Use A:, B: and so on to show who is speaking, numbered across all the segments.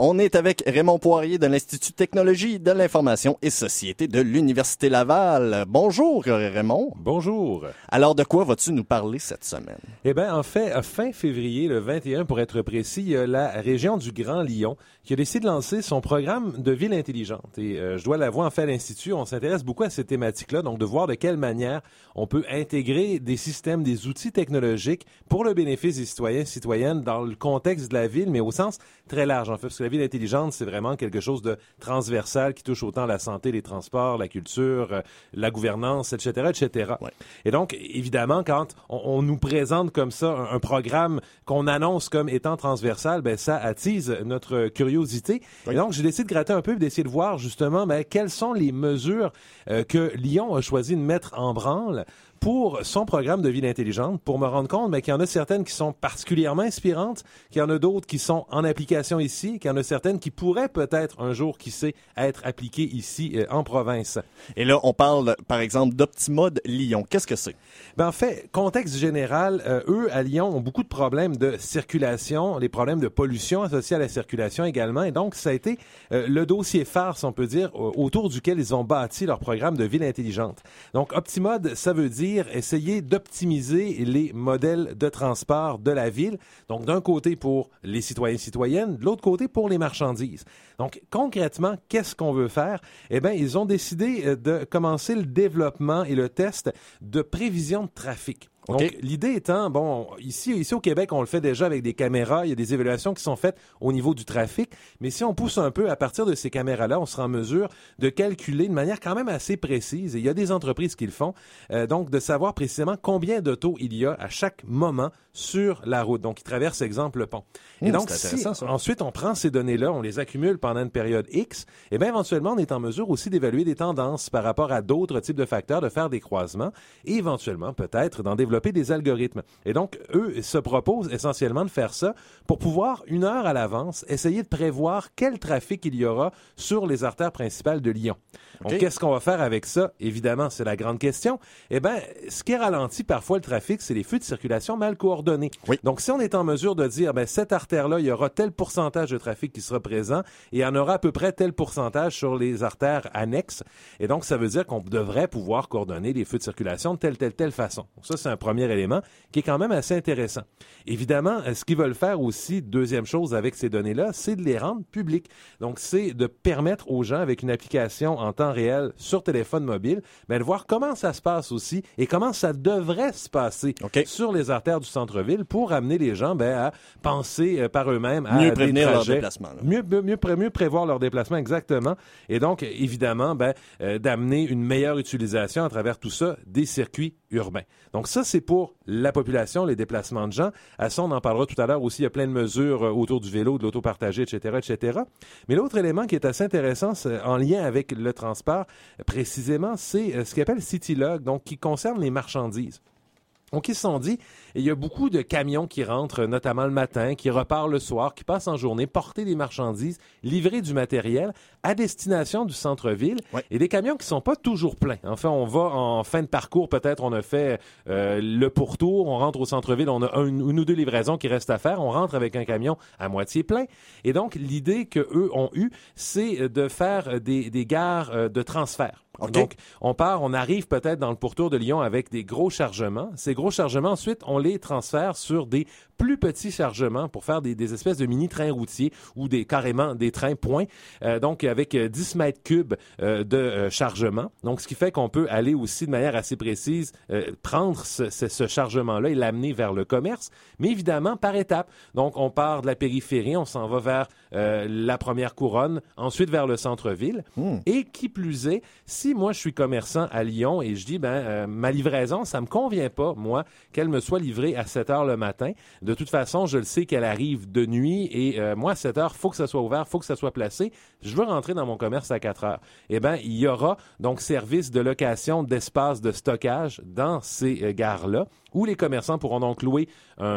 A: On est avec Raymond Poirier de l'Institut Technologie de l'Information et Société de l'Université Laval. Bonjour Raymond.
B: Bonjour.
A: Alors de quoi vas-tu nous parler cette semaine?
B: Eh bien, en fait, fin février, le 21 pour être précis, il y a la région du Grand Lyon qui a décidé de lancer son programme de ville intelligente. Et je dois l'avouer, en fait, à l'Institut, on s'intéresse beaucoup à ces thématiques-là, donc de voir de quelle manière on peut intégrer des systèmes, des outils technologiques pour le bénéfice des citoyens et citoyennes dans le contexte de la ville, mais au sens très large, en fait, parce que la ville intelligente, c'est vraiment quelque chose de transversal qui touche autant la santé, les transports, la culture, la gouvernance, etc., etc. Ouais. Et donc, évidemment, quand on nous présente comme ça un programme qu'on annonce comme étant transversal, ben ça attise notre curiosité. Oui. Et donc, j'ai décidé de gratter un peu et d'essayer de voir justement quelles sont les mesures que Lyon a choisi de mettre en branle pour son programme de ville intelligente, pour me rendre compte qu'il y en a certaines qui sont particulièrement inspirantes, qu'il y en a d'autres qui sont en application ici, qu'il y en a certaines qui pourraient peut-être un jour, qui sait, être appliquées ici en province.
A: Et là, on parle, par exemple, d'Optimode Lyon. Qu'est-ce que c'est?
B: Ben, en fait, contexte général, eux, à Lyon, ont beaucoup de problèmes de circulation, des problèmes de pollution associés à la circulation également. Et donc, ça a été le dossier phare, si on peut dire, autour duquel ils ont bâti leur programme de ville intelligente. Donc, Optimode, ça veut dire essayer d'optimiser les modèles de transport de la ville. Donc, d'un côté pour les citoyens et citoyennes, de l'autre côté pour les marchandises. Donc, concrètement, qu'est-ce qu'on veut faire? Eh bien, ils ont décidé de commencer le développement et le test de prévision de trafic. Donc, okay. L'idée étant, bon, ici au Québec, on le fait déjà avec des caméras. Il y a des évaluations qui sont faites au niveau du trafic. Mais si on pousse un peu, à partir de ces caméras-là, on sera en mesure de calculer de manière quand même assez précise, et il y a des entreprises qui le font, donc de savoir précisément combien d'autos il y a à chaque moment sur la route. Donc, ils traversent, exemple, le pont. Et donc, si ensuite on prend ces données-là, on les accumule pendant une période X, et bien éventuellement, on est en mesure aussi d'évaluer des tendances par rapport à d'autres types de facteurs, de faire des croisements, et éventuellement, peut-être, d'en développer des algorithmes. Et donc, eux se proposent essentiellement de faire ça pour pouvoir, 1 heure à l'avance, essayer de prévoir quel trafic il y aura sur les artères principales de Lyon. Okay. Donc, qu'est-ce qu'on va faire avec ça? Évidemment, c'est la grande question. Eh bien, ce qui ralentit parfois le trafic, c'est les flux de circulation mal coordonnés. Oui. Donc, si on est en mesure de dire, cette artère-là, il y aura tel pourcentage de trafic qui sera présent et il y en aura à peu près tel pourcentage sur les artères annexes. Et donc, ça veut dire qu'on devrait pouvoir coordonner les flux de circulation de telle façon. Donc, ça, c'est un premier élément qui est quand même assez intéressant. Évidemment, ce qu'ils veulent faire aussi, deuxième chose avec ces données-là, c'est de les rendre publiques. Donc, c'est de permettre aux gens, avec une application en temps réel sur téléphone mobile, de voir comment ça se passe aussi et comment ça devrait se passer sur les artères du centre-ville pour amener les gens à penser par eux-mêmes à
A: mieux prévenir leur déplacement.
B: Mieux prévoir leur déplacement, exactement. Et donc, évidemment, d'amener une meilleure utilisation à travers tout ça des circuits urbains. Donc ça, c'est pour la population, les déplacements de gens. À ça, on en parlera tout à l'heure aussi. Il y a plein de mesures autour du vélo, de l'auto partagé, etc., etc. Mais l'autre élément qui est assez intéressant, c'est en lien avec le transport, précisément, c'est ce qu'on appelle CityLog, donc qui concerne les marchandises. Donc, ils se sont dit, il y a beaucoup de camions qui rentrent, notamment le matin, qui repartent le soir, qui passent en journée, porter des marchandises, livrer du matériel à destination du centre-ville. Ouais. Et des camions qui sont pas toujours pleins. Enfin, on va en fin de parcours, peut-être on a fait le pourtour, on rentre au centre-ville, on a une ou deux livraisons qui restent à faire, on rentre avec un camion à moitié plein. Et donc, l'idée qu'eux ont eue, c'est de faire des gares de transfert. Okay. Donc, on arrive peut-être dans le pourtour de Lyon avec des gros chargements. Ces gros chargements, ensuite, on les transfère sur des plus petits chargements pour faire des espèces de mini-trains routiers ou carrément des trains points. Donc, avec 10 mètres cubes de chargement. Donc, ce qui fait qu'on peut aller aussi de manière assez précise prendre ce chargement-là et l'amener vers le commerce, mais évidemment par étapes. Donc, on part de la périphérie, on s'en va vers la première couronne, ensuite vers le centre-ville. Et qui plus est, si moi je suis commerçant à Lyon et je dis ma livraison, ça me convient pas, moi, qu'elle me soit livrée à 7 heures le matin. De toute façon, je le sais qu'elle arrive de nuit et moi, à 7 heures, faut que ça soit ouvert, faut que ça soit placé. Je veux rentrer dans mon commerce à 4 heures. Eh bien, il y aura donc service de location d'espace de stockage dans ces gares-là où les commerçants pourront donc louer un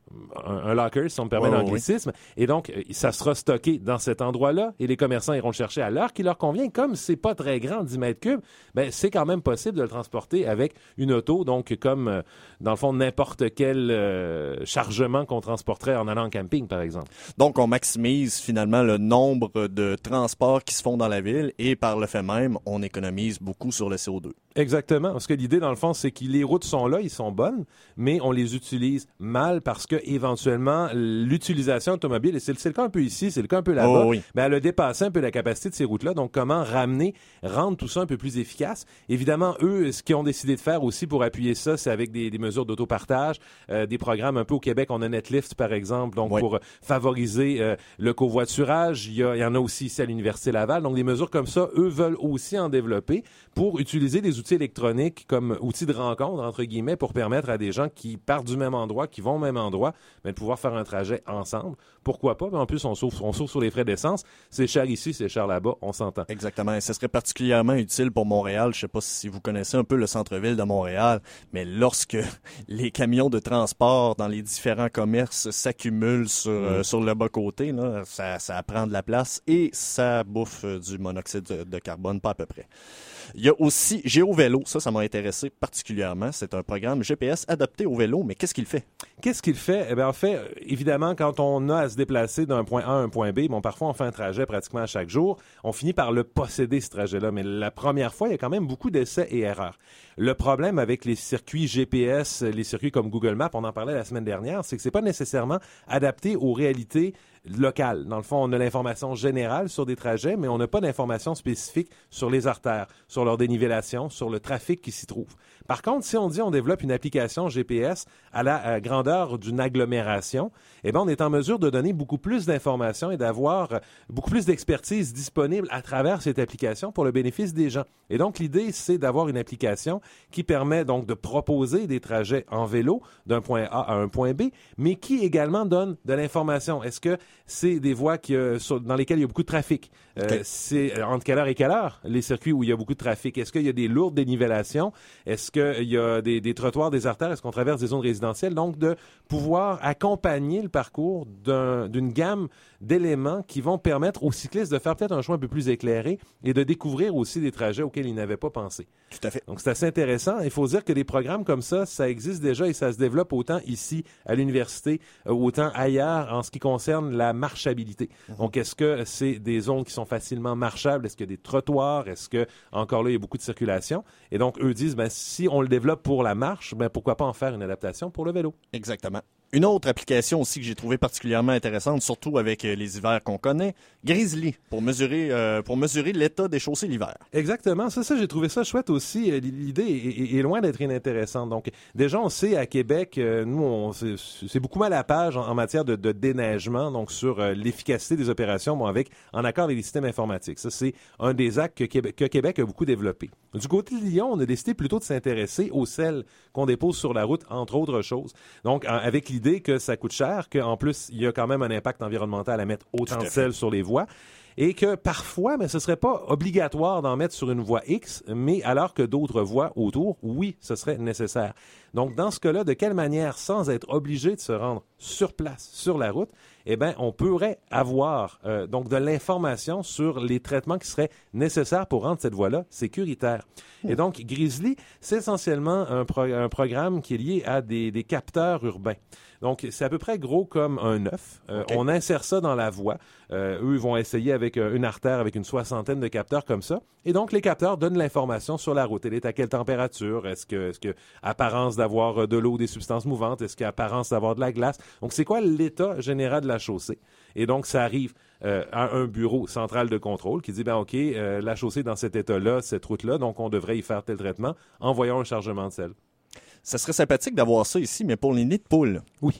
B: un locker, si on me permet l'anglicisme. Oui. Et donc, ça sera stocké dans cet endroit-là et les commerçants iront le chercher à l'heure qui leur convient. Comme c'est pas très grand, 10 mètres cubes, ben, c'est quand même possible de le transporter avec une auto. Donc, comme, dans le fond, n'importe quel chargement qu'on transporterait en allant en camping, par exemple.
A: Donc, on maximise finalement le nombre de transports qui se font dans la ville et par le fait même, on économise beaucoup sur le CO2.
B: Exactement. Parce que l'idée, dans le fond, c'est que les routes sont là, ils sont bonnes, mais on les utilise mal parce que éventuellement, l'utilisation automobile, et c'est le cas un peu ici, c'est le cas un peu là-bas, mais elle a dépassé un peu la capacité de ces routes-là. Donc, comment rendre tout ça un peu plus efficace? Évidemment, eux, ce qu'ils ont décidé de faire aussi pour appuyer ça, c'est avec des mesures d'autopartage, des programmes un peu au Québec. On a Netlift, par exemple, donc pour favoriser le covoiturage. Il y en a aussi ici à l'Université Laval. Donc, des mesures comme ça, eux veulent aussi en développer pour utiliser des outils électroniques comme outils de rencontre, entre guillemets, pour permettre à des gens qui partent du même endroit, qui vont au même endroit, de pouvoir faire un trajet ensemble. Pourquoi pas? Mais en plus, on sauve sur les frais d'essence. C'est cher ici, c'est cher là-bas, on s'entend.
A: Exactement. Et ce serait particulièrement utile pour Montréal. Je ne sais pas si vous connaissez un peu le centre-ville de Montréal, mais lorsque les camions de transport dans les différents commerces s'accumulent sur le bas-côté, là, ça prend de la place et ça bouffe du monoxyde de carbone, pas à peu près. Il y a aussi GeoVélo, ça m'a intéressé particulièrement. C'est un programme GPS adapté au vélo, mais qu'est-ce qu'il fait?
B: Qu'est-ce qu'il fait? Eh bien, en fait, évidemment, quand on a à se déplacer d'un point A à un point B, bon, parfois on fait un trajet pratiquement à chaque jour, on finit par le posséder, ce trajet-là. Mais la première fois, il y a quand même beaucoup d'essais et erreurs. Le problème avec les circuits GPS, les circuits comme Google Maps, on en parlait la semaine dernière, c'est que c'est pas nécessairement adapté aux réalités locales. Dans le fond, on a l'information générale sur des trajets, mais on n'a pas d'information spécifique sur les artères, sur leur dénivellation, sur le trafic qui s'y trouve. Par contre, si on dit on développe une application GPS à la grandeur d'une agglomération, eh bien, on est en mesure de donner beaucoup plus d'informations et d'avoir beaucoup plus d'expertise disponible à travers cette application pour le bénéfice des gens. Et donc, l'idée, c'est d'avoir une application qui permet donc de proposer des trajets en vélo d'un point A à un point B, mais qui également donne de l'information. Est-ce que c'est des voies dans lesquelles il y a beaucoup de trafic? C'est entre quelle heure et quelle heure, les circuits où il y a beaucoup de trafic? Est-ce qu'il y a des lourdes dénivellations? Est-ce qu'il y a des trottoirs, des artères? Est-ce qu'on traverse des zones résidentielles? Donc, de pouvoir accompagner le parcours d'une gamme d'éléments qui vont permettre aux cyclistes de faire peut-être un choix un peu plus éclairé et de découvrir aussi des trajets auxquels ils n'avaient pas pensé.
A: Tout à fait.
B: Donc, c'est assez intéressant. Il faut dire que des programmes comme ça existe déjà et ça se développe autant ici à l'université, autant ailleurs en ce qui concerne la marchabilité. Donc, est-ce que c'est des zones qui sont facilement marchables? Est-ce qu'il y a des trottoirs? Est-ce que, encore là, il y a beaucoup de circulation? Et donc, eux disent, si on le développe pour la marche, pourquoi pas en faire une adaptation pour le vélo?
A: Exactement. Une autre application aussi que j'ai trouvée particulièrement intéressante, surtout avec les hivers qu'on connaît, Grizzly, pour mesurer l'état des chaussées l'hiver.
B: Exactement. Ça, j'ai trouvé ça chouette aussi. L'idée est loin d'être inintéressante. Donc, déjà, on sait à Québec, nous, c'est beaucoup mal à la page en matière de déneigement, donc sur l'efficacité des opérations, en accord avec les systèmes informatiques. Ça, c'est un des actes que Québec a beaucoup développé. Du côté de Lyon, on a décidé plutôt de s'intéresser aux sels qu'on dépose sur la route, entre autres choses. Donc, avec l'idée que ça coûte cher, qu'en plus, il y a quand même un impact environnemental à mettre autant de sel sur les voies. Et que parfois, ce ne serait pas obligatoire d'en mettre sur une voie X, mais alors que d'autres voies autour, oui, ce serait nécessaire. Donc, dans ce cas-là, de quelle manière, sans être obligé de se rendre sur place, sur la route, on pourrait avoir donc de l'information sur les traitements qui seraient nécessaires pour rendre cette voie-là sécuritaire. Et donc, Grizzly, c'est essentiellement un programme qui est lié à des capteurs urbains. Donc, c'est à peu près gros comme un œuf. On insère ça dans la voie. Eux, ils vont essayer avec une artère avec une 60aine de capteurs comme ça. Et donc, les capteurs donnent l'information sur la route. Elle est à quelle température? Est-ce que apparence d'avoir de l'eau ou des substances mouvantes? Est-ce qu'il y a apparence d'avoir de la glace? Donc, c'est quoi l'état général de la chaussée? Et donc, ça arrive à un bureau central de contrôle qui dit, OK, la chaussée dans cet état-là, cette route-là, donc on devrait y faire tel traitement. Envoyons un chargement de sel.
A: Ça serait sympathique d'avoir ça ici, mais pour les nids de poules.
B: Oui.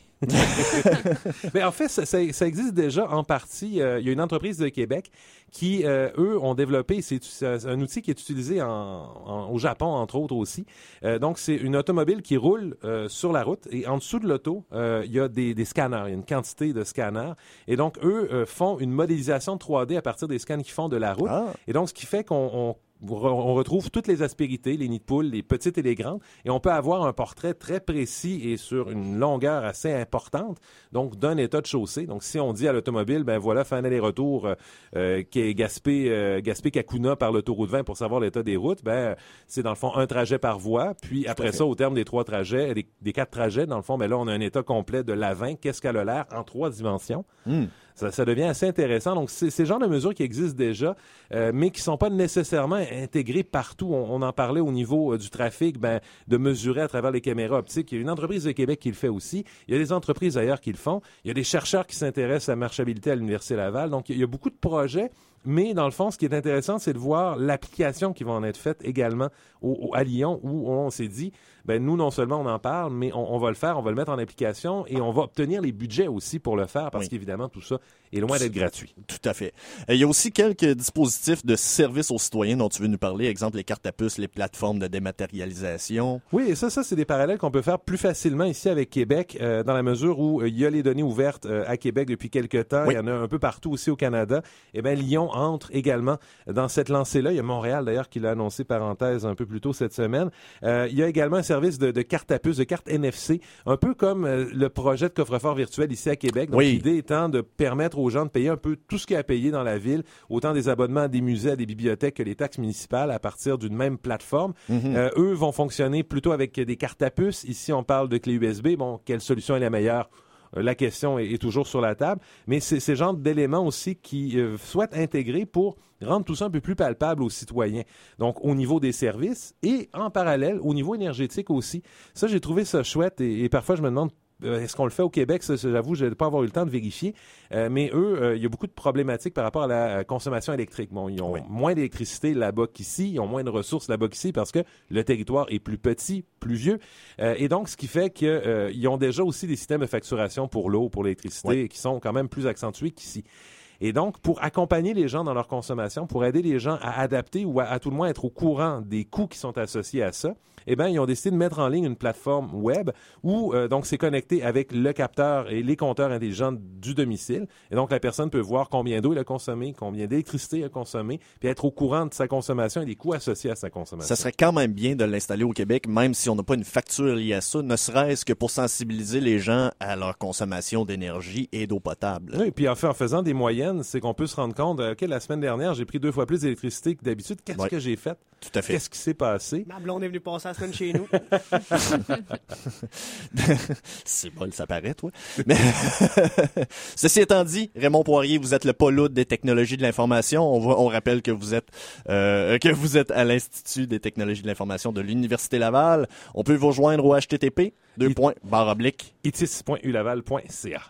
B: Mais en fait, ça existe déjà en partie. Il y a une entreprise de Québec qui, eux, ont développé, c'est un outil qui est utilisé au Japon, entre autres aussi. Donc, c'est une automobile qui roule sur la route et en dessous de l'auto, il y a des scanners, il y a une quantité de scanners. Et donc, eux font une modélisation 3D à partir des scans qu'ils font de la route. Ah. Et donc, ce qui fait qu'on on retrouve toutes les aspérités, les nids de poules, les petites et les grandes, et on peut avoir un portrait très précis et sur une longueur assez importante, donc d'un état de chaussée. Donc, si on dit à l'automobile, ben voilà, fait un aller-retour qui est Gaspé-Kakuna par l'autoroute 20 pour savoir l'état des routes, ben c'est dans le fond un trajet par voie, puis après ça, au terme des 3 trajets, des 4 trajets, dans le fond, ben là, on a un état complet de l'avant, qu'est-ce qu'elle a l'air en 3 dimensions. Ça devient assez intéressant. Donc, c'est le genre de mesures qui existent déjà, mais qui sont pas nécessairement intégrées partout. On en parlait au niveau du trafic, de mesurer à travers les caméras optiques. Il y a une entreprise de Québec qui le fait aussi. Il y a des entreprises ailleurs qui le font. Il y a des chercheurs qui s'intéressent à la marchabilité à l'Université Laval. Donc, il y a beaucoup de projets. Mais dans le fond, ce qui est intéressant, c'est de voir l'application qui va en être faite également à Lyon, où on s'est dit, nous, non seulement on en parle, mais on va le faire, on va le mettre en application et on va obtenir les budgets aussi pour le faire, parce qu'évidemment, tout ça est loin d'être gratuit.
A: Tout à fait. Il y a aussi quelques dispositifs de services aux citoyens dont tu veux nous parler, exemple les cartes à puce, les plateformes de dématérialisation.
B: Oui, et ça, c'est des parallèles qu'on peut faire plus facilement ici avec Québec, dans la mesure où il y a les données ouvertes à Québec depuis quelques temps. Oui. Il y en a un peu partout aussi au Canada. Eh bien, Lyon entre également dans cette lancée-là. Il y a Montréal, d'ailleurs, qui l'a annoncé, parenthèse, un peu plus tôt cette semaine. Il y a également un service de cartes à puce, de cartes NFC, un peu comme le projet de coffre-fort virtuel ici à Québec. Donc, l'idée étant de permettre aux gens de payer un peu tout ce qu'il y a à payer dans la ville, autant des abonnements à des musées, à des bibliothèques que les taxes municipales à partir d'une même plateforme. Eux vont fonctionner plutôt avec des cartes à puce. Ici, on parle de clés USB. Bon, quelle solution est la meilleure? La question est toujours sur la table, mais c'est ce genre d'éléments aussi qui souhaitent intégrer pour rendre tout ça un peu plus palpable aux citoyens. Donc, au niveau des services et en parallèle, au niveau énergétique aussi. Ça, j'ai trouvé ça chouette et parfois, je me demande est-ce qu'on le fait au Québec? Ça, j'avoue, je n'ai pas avoir eu le temps de vérifier. Mais eux, il y a beaucoup de problématiques par rapport à la consommation électrique. Bon, ils ont moins d'électricité là-bas qu'ici, ils ont moins de ressources là-bas qu'ici parce que le territoire est plus petit, plus vieux. Et donc, ce qui fait qu'ils ont déjà aussi des systèmes de facturation pour l'eau, pour l'électricité, qui sont quand même plus accentués qu'ici. Et donc, pour accompagner les gens dans leur consommation, pour aider les gens à adapter ou à tout le moins être au courant des coûts qui sont associés à ça, eh bien, ils ont décidé de mettre en ligne une plateforme web où, donc, c'est connecté avec le capteur et les compteurs intelligents du domicile. Et donc, la personne peut voir combien d'eau elle a consommé, combien d'électricité elle a consommé, puis être au courant de sa consommation et des coûts associés à sa consommation.
A: Ça serait quand même bien de l'installer au Québec, même si on n'a pas une facture liée à ça, ne serait-ce que pour sensibiliser les gens à leur consommation d'énergie et d'eau potable.
B: Oui, puis en fait, en faisant des moyennes, c'est qu'on peut se rendre compte, OK, la semaine dernière, j'ai pris 2 fois plus d'électricité que d'habitude. Qu'est-ce que j'ai fait?
A: Tout à fait.
B: Qu'est-ce qui s'est passé?
C: Ma blonde est venue passer la semaine chez nous.
A: C'est bon, ça paraît, toi. Mais ceci étant dit, Raymond Poirier, vous êtes le poloud des technologies de l'information. On rappelle que vous êtes à l'Institut des technologies de l'information de l'Université Laval. On peut vous rejoindre au http://itis.ulaval.ca.